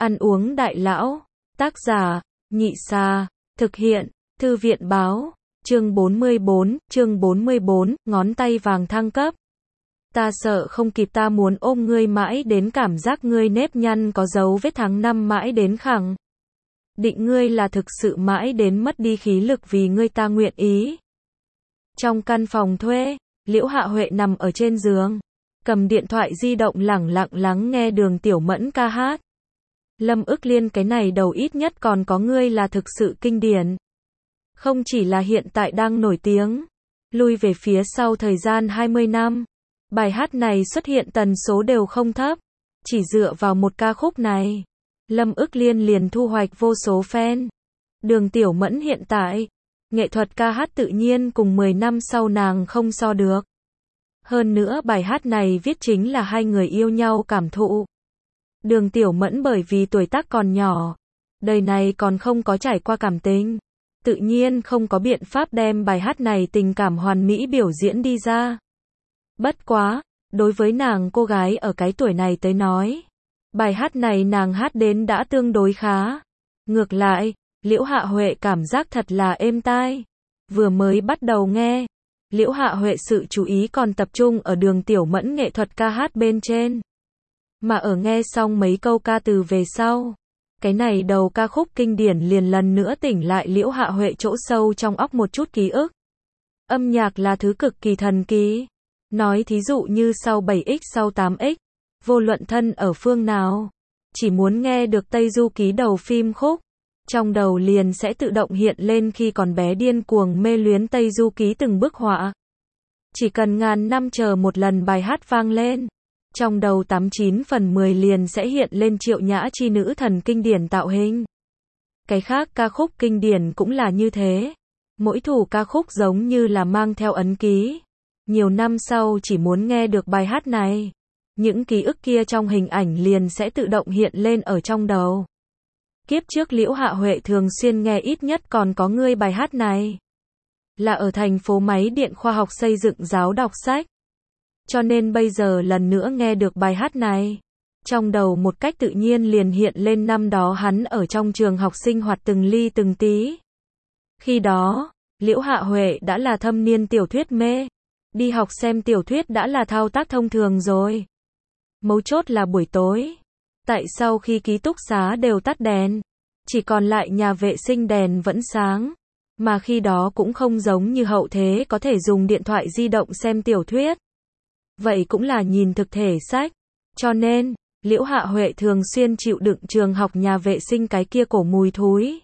Ăn uống đại lão. Tác giả, Nhị Sa. Thực hiện, Thư viện báo. Chương 44, ngón tay vàng thăng cấp. Ta sợ không kịp, ta muốn ôm ngươi mãi đến cảm giác ngươi nếp nhăn có dấu vết tháng năm mãi đến khẳng định ngươi là thực sự mãi đến mất đi khí lực vì ngươi, ta nguyện ý. Trong căn phòng thuê, Liễu Hạ Huệ nằm ở trên giường, cầm điện thoại di động lẳng lặng lắng nghe Đường Tiểu Mẫn ca hát. Lâm Ức Liên, cái này đầu ít nhất còn có ngươi là thực sự kinh điển. Không chỉ là hiện tại đang nổi tiếng, lui về phía sau thời gian 20 năm, bài hát này xuất hiện tần số đều không thấp. Chỉ dựa vào một ca khúc này, Lâm Ức Liên liền thu hoạch vô số fan. Đường Tiểu Mẫn hiện tại, nghệ thuật ca hát tự nhiên cùng 10 năm sau nàng không so được. Hơn nữa bài hát này viết chính là hai người yêu nhau cảm thụ. Đường Tiểu Mẫn bởi vì tuổi tác còn nhỏ, đời này còn không có trải qua cảm tình, tự nhiên không có biện pháp đem bài hát này tình cảm hoàn mỹ biểu diễn đi ra. Bất quá, đối với nàng cô gái ở cái tuổi này tới nói, bài hát này nàng hát đến đã tương đối khá. Ngược lại, Liễu Hạ Huệ cảm giác thật là êm tai. Vừa mới bắt đầu nghe, Liễu Hạ Huệ sự chú ý còn tập trung ở Đường Tiểu Mẫn nghệ thuật ca hát bên trên. Mà ở nghe xong mấy câu ca từ về sau, cái này đầu ca khúc kinh điển liền lần nữa tỉnh lại Liễu Hạ Huệ chỗ sâu trong óc một chút ký ức. Âm nhạc là thứ cực kỳ thần kỳ. Nói thí dụ như sau 7X sau 8X, vô luận thân ở phương nào, chỉ muốn nghe được Tây Du Ký đầu phim khúc, trong đầu liền sẽ tự động hiện lên khi còn bé điên cuồng mê luyến Tây Du Ký từng bức họa. Chỉ cần ngàn năm chờ một lần bài hát vang lên, trong đầu 89 phần 10 liền sẽ hiện lên Triệu Nhã chi nữ thần kinh điển tạo hình. Cái khác ca khúc kinh điển cũng là như thế. Mỗi thủ ca khúc giống như là mang theo ấn ký. Nhiều năm sau chỉ muốn nghe được bài hát này, những ký ức kia trong hình ảnh liền sẽ tự động hiện lên ở trong đầu. Kiếp trước Liễu Hạ Huệ thường xuyên nghe ít nhất còn có ngươi bài hát này, là ở thành phố máy điện khoa học xây dựng giáo đọc sách. Cho nên bây giờ lần nữa nghe được bài hát này, trong đầu một cách tự nhiên liền hiện lên năm đó hắn ở trong trường học sinh hoạt từng ly từng tí. Khi đó, Liễu Hạ Huệ đã là thâm niên tiểu thuyết mê, đi học xem tiểu thuyết đã là thao tác thông thường rồi. Mấu chốt là buổi tối, tại sau khi ký túc xá đều tắt đèn, chỉ còn lại nhà vệ sinh đèn vẫn sáng, mà khi đó cũng không giống như hậu thế có thể dùng điện thoại di động xem tiểu thuyết. Vậy cũng là nhìn thực thể sách. Cho nên, Liễu Hạ Huệ thường xuyên chịu đựng trường học nhà vệ sinh cái kia cổ mùi thúi.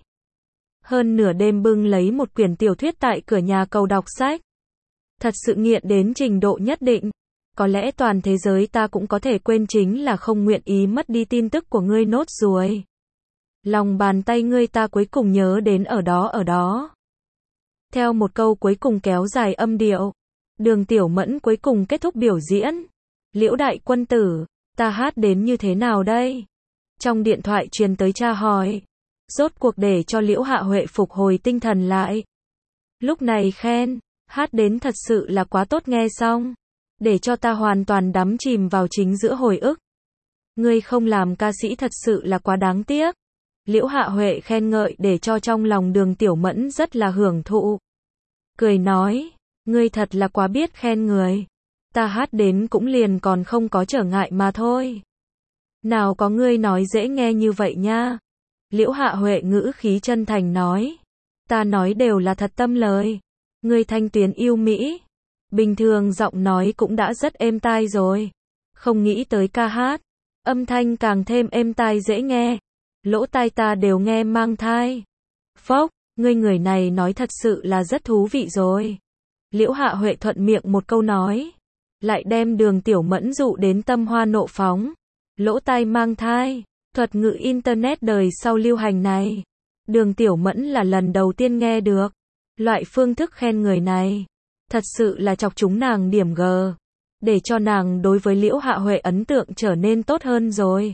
Hơn nửa đêm bưng lấy một quyển tiểu thuyết tại cửa nhà cầu đọc sách. Thật sự nghiện đến trình độ nhất định. Có lẽ toàn thế giới ta cũng có thể quên chính là không nguyện ý mất đi tin tức của ngươi nốt ruồi. Lòng bàn tay ngươi ta cuối cùng nhớ đến ở đó. Theo một câu cuối cùng kéo dài âm điệu, Đường Tiểu Mẫn cuối cùng kết thúc biểu diễn. Liễu đại quân tử, ta hát đến như thế nào đây? Trong điện thoại truyền tới tra hỏi. Rốt cuộc để cho Liễu Hạ Huệ phục hồi tinh thần lại. Lúc này khen, hát đến thật sự là quá tốt, nghe xong, để cho ta hoàn toàn đắm chìm vào chính giữa hồi ức. Ngươi không làm ca sĩ thật sự là quá đáng tiếc. Liễu Hạ Huệ khen ngợi để cho trong lòng Đường Tiểu Mẫn rất là hưởng thụ. Cười nói, ngươi thật là quá biết khen người. Ta hát đến cũng liền còn không có trở ngại mà thôi. Nào có ngươi nói dễ nghe như vậy nha. Liễu Hạ Huệ ngữ khí chân thành nói. Ta nói đều là thật tâm lời. Ngươi thanh tuyến yêu mỹ. Bình thường giọng nói cũng đã rất êm tai rồi. Không nghĩ tới ca hát. Âm thanh càng thêm êm tai dễ nghe. Lỗ tai ta đều nghe mang thai. Phốc, ngươi người này nói thật sự là rất thú vị rồi. Liễu Hạ Huệ thuận miệng một câu nói, lại đem Đường Tiểu Mẫn dụ đến tâm hoa nộ phóng. Lỗ tai mang thai, thuật ngữ internet đời sau lưu hành này, Đường Tiểu Mẫn là lần đầu tiên nghe được. Loại phương thức khen người này, thật sự là chọc chúng nàng điểm G, để cho nàng đối với Liễu Hạ Huệ ấn tượng trở nên tốt hơn rồi.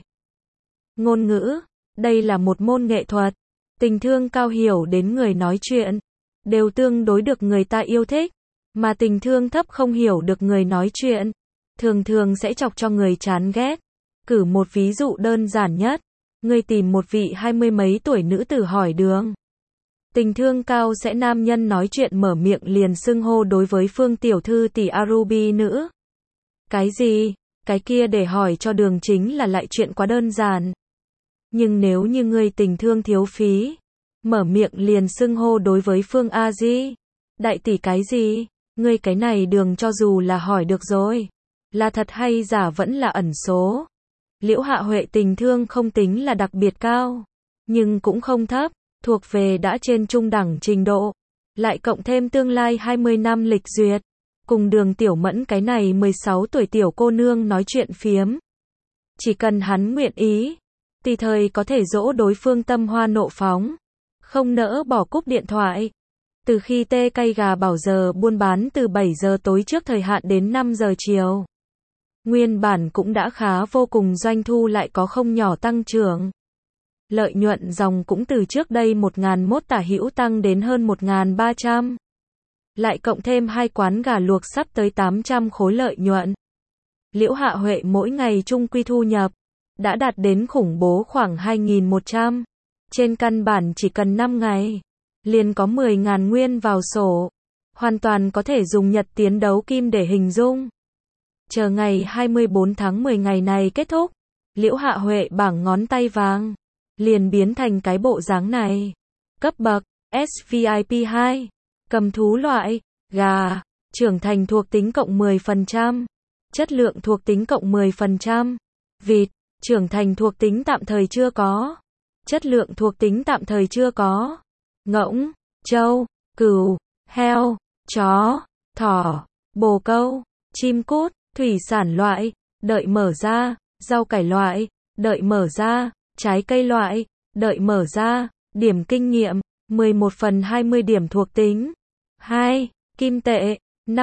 Ngôn ngữ, đây là một môn nghệ thuật. Tình thương cao hiểu đến người nói chuyện, đều tương đối được người ta yêu thích. Mà tình thương thấp không hiểu được người nói chuyện, thường thường sẽ chọc cho người chán ghét. Cử một ví dụ đơn giản nhất, Ngươi tìm một vị 20 mấy tuổi nữ tử hỏi đường. Tình thương cao sẽ nam nhân nói chuyện mở miệng liền xưng hô đối với Phương tiểu thư tỷ Aruby nữ. Cái gì? Cái kia để hỏi cho đường chính là lại chuyện quá đơn giản. Nhưng nếu như ngươi tình thương thiếu phí, mở miệng liền xưng hô đối với Phương A Di, đại tỷ cái gì? Ngươi cái này đường cho dù là hỏi được rồi, là thật hay giả vẫn là ẩn số. Liễu Hạ Huệ tình thương không tính là đặc biệt cao, nhưng cũng không thấp, thuộc về đã trên trung đẳng trình độ, lại cộng thêm tương lai 20 năm lịch duyệt, cùng Đường Tiểu Mẫn cái này 16 tuổi tiểu cô nương nói chuyện phiếm. Chỉ cần hắn nguyện ý, tùy thời có thể dỗ đối phương tâm hoa nộ phóng, không nỡ bỏ cúp điện thoại. Từ khi tê cây gà bảo giờ buôn bán từ 7 giờ tối trước thời hạn đến 5 giờ chiều. Nguyên bản cũng đã khá vô cùng, doanh thu lại có không nhỏ tăng trưởng. Lợi nhuận dòng cũng từ trước đây 1.001 tả hữu tăng đến hơn 1.300. Lại cộng thêm 2 quán gà luộc sắp tới 800 khối lợi nhuận. Liễu Hạ Huệ mỗi ngày trung quy thu nhập đã đạt đến khủng bố khoảng 2.100. Trên căn bản chỉ cần 5 ngày, liền có 10.000 nguyên vào sổ. Hoàn toàn có thể dùng nhật tiến đấu kim để hình dung. Chờ ngày 24 tháng 10 ngày này kết thúc, Liễu Hạ Huệ bảng ngón tay vàng liền biến thành cái bộ dáng này. Cấp bậc SVIP 2, cầm thú loại, gà, trưởng thành thuộc tính cộng 10%, chất lượng thuộc tính cộng 10%, vịt, trưởng thành thuộc tính tạm thời chưa có, chất lượng thuộc tính tạm thời chưa có, ngỗng, trâu, cừu, heo, chó, thỏ, bồ câu, chim cút, thủy sản loại, đợi mở ra, rau cải loại, đợi mở ra, trái cây loại, đợi mở ra, điểm kinh nghiệm, 11/20 điểm thuộc tính. 2. Kim tệ,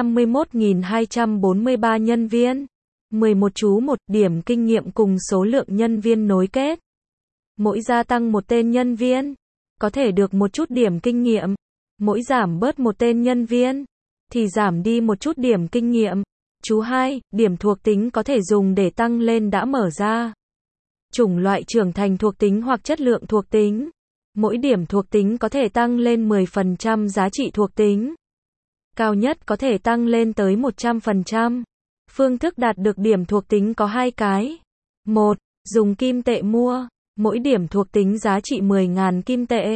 51.243 nhân viên. 11 chú 1 điểm kinh nghiệm cùng số lượng nhân viên nối kết. Mỗi gia tăng một tên nhân viên, có thể được một chút điểm kinh nghiệm. Mỗi giảm bớt một tên nhân viên, thì giảm đi một chút điểm kinh nghiệm. Chú 2, điểm thuộc tính có thể dùng để tăng lên đã mở ra. Chủng loại trưởng thành thuộc tính hoặc chất lượng thuộc tính. Mỗi điểm thuộc tính có thể tăng lên 10% giá trị thuộc tính. Cao nhất có thể tăng lên tới 100%. Phương thức đạt được điểm thuộc tính có 2 cái. 1. Dùng kim tệ mua. Mỗi điểm thuộc tính giá trị 10.000 kim tệ.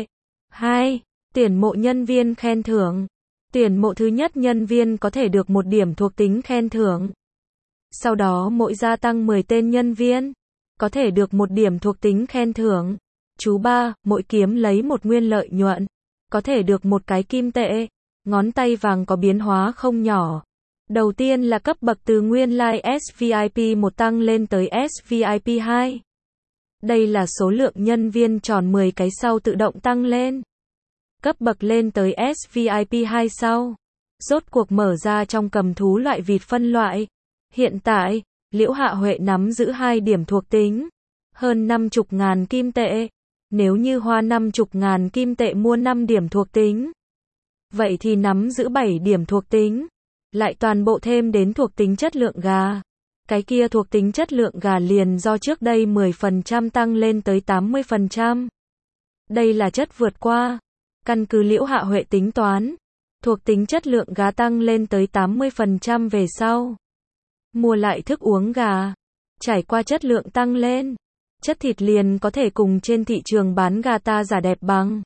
2. Tuyển mộ nhân viên khen thưởng. Tuyển mộ thứ nhất nhân viên có thể được 1 điểm thuộc tính khen thưởng. Sau đó mỗi gia tăng 10 tên nhân viên, có thể được 1 điểm thuộc tính khen thưởng. Chú 3, mỗi kiếm lấy 1 nguyên lợi nhuận, có thể được 1 cái kim tệ. Ngón tay vàng có biến hóa không nhỏ. Đầu tiên là cấp bậc từ nguyên lai SVIP 1 tăng lên tới SVIP 2. Đây là số lượng nhân viên tròn 10 cái sau tự động tăng lên. Cấp bậc lên tới SVIP 2 sau, rốt cuộc mở ra trong cầm thú loại vịt phân loại. Hiện tại, Liễu Hạ Huệ nắm giữ 2 điểm thuộc tính, hơn 50.000 kim tệ. Nếu như hoa 50.000 kim tệ mua 5 điểm thuộc tính, vậy thì nắm giữ 7 điểm thuộc tính, lại toàn bộ thêm đến thuộc tính chất lượng gà. Cái kia thuộc tính chất lượng gà liền do trước đây 10% tăng lên tới 80%. Đây là chất vượt qua. Căn cứ Liễu Hạ Huệ tính toán, thuộc tính chất lượng gà tăng lên tới 80% về sau. Mua lại thức uống gà, trải qua chất lượng tăng lên, chất thịt liền có thể cùng trên thị trường bán gà ta giả đẹp bằng.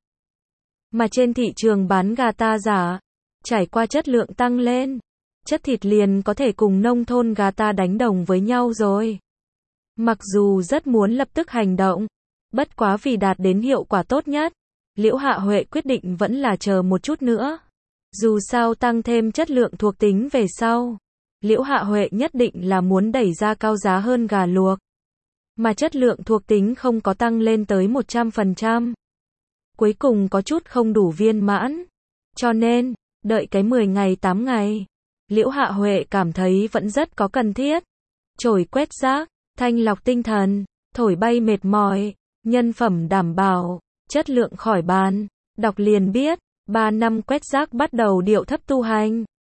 Mà trên thị trường bán gà ta giả, trải qua chất lượng tăng lên, chất thịt liền có thể cùng nông thôn gà ta đánh đồng với nhau rồi. Mặc dù rất muốn lập tức hành động, bất quá vì đạt đến hiệu quả tốt nhất, Liễu Hạ Huệ quyết định vẫn là chờ một chút nữa. Dù sao tăng thêm chất lượng thuộc tính về sau, Liễu Hạ Huệ nhất định là muốn đẩy ra cao giá hơn gà luộc. Mà chất lượng thuộc tính không có tăng lên tới 100%. Cuối cùng có chút không đủ viên mãn. Cho nên, đợi cái 10 ngày 8 ngày, Liễu Hạ Huệ cảm thấy vẫn rất có cần thiết. Chổi quét rác, thanh lọc tinh thần, thổi bay mệt mỏi, nhân phẩm đảm bảo, chất lượng khỏi bàn. Đọc liền biết, 3 năm quét rác bắt đầu điệu thấp tu hành.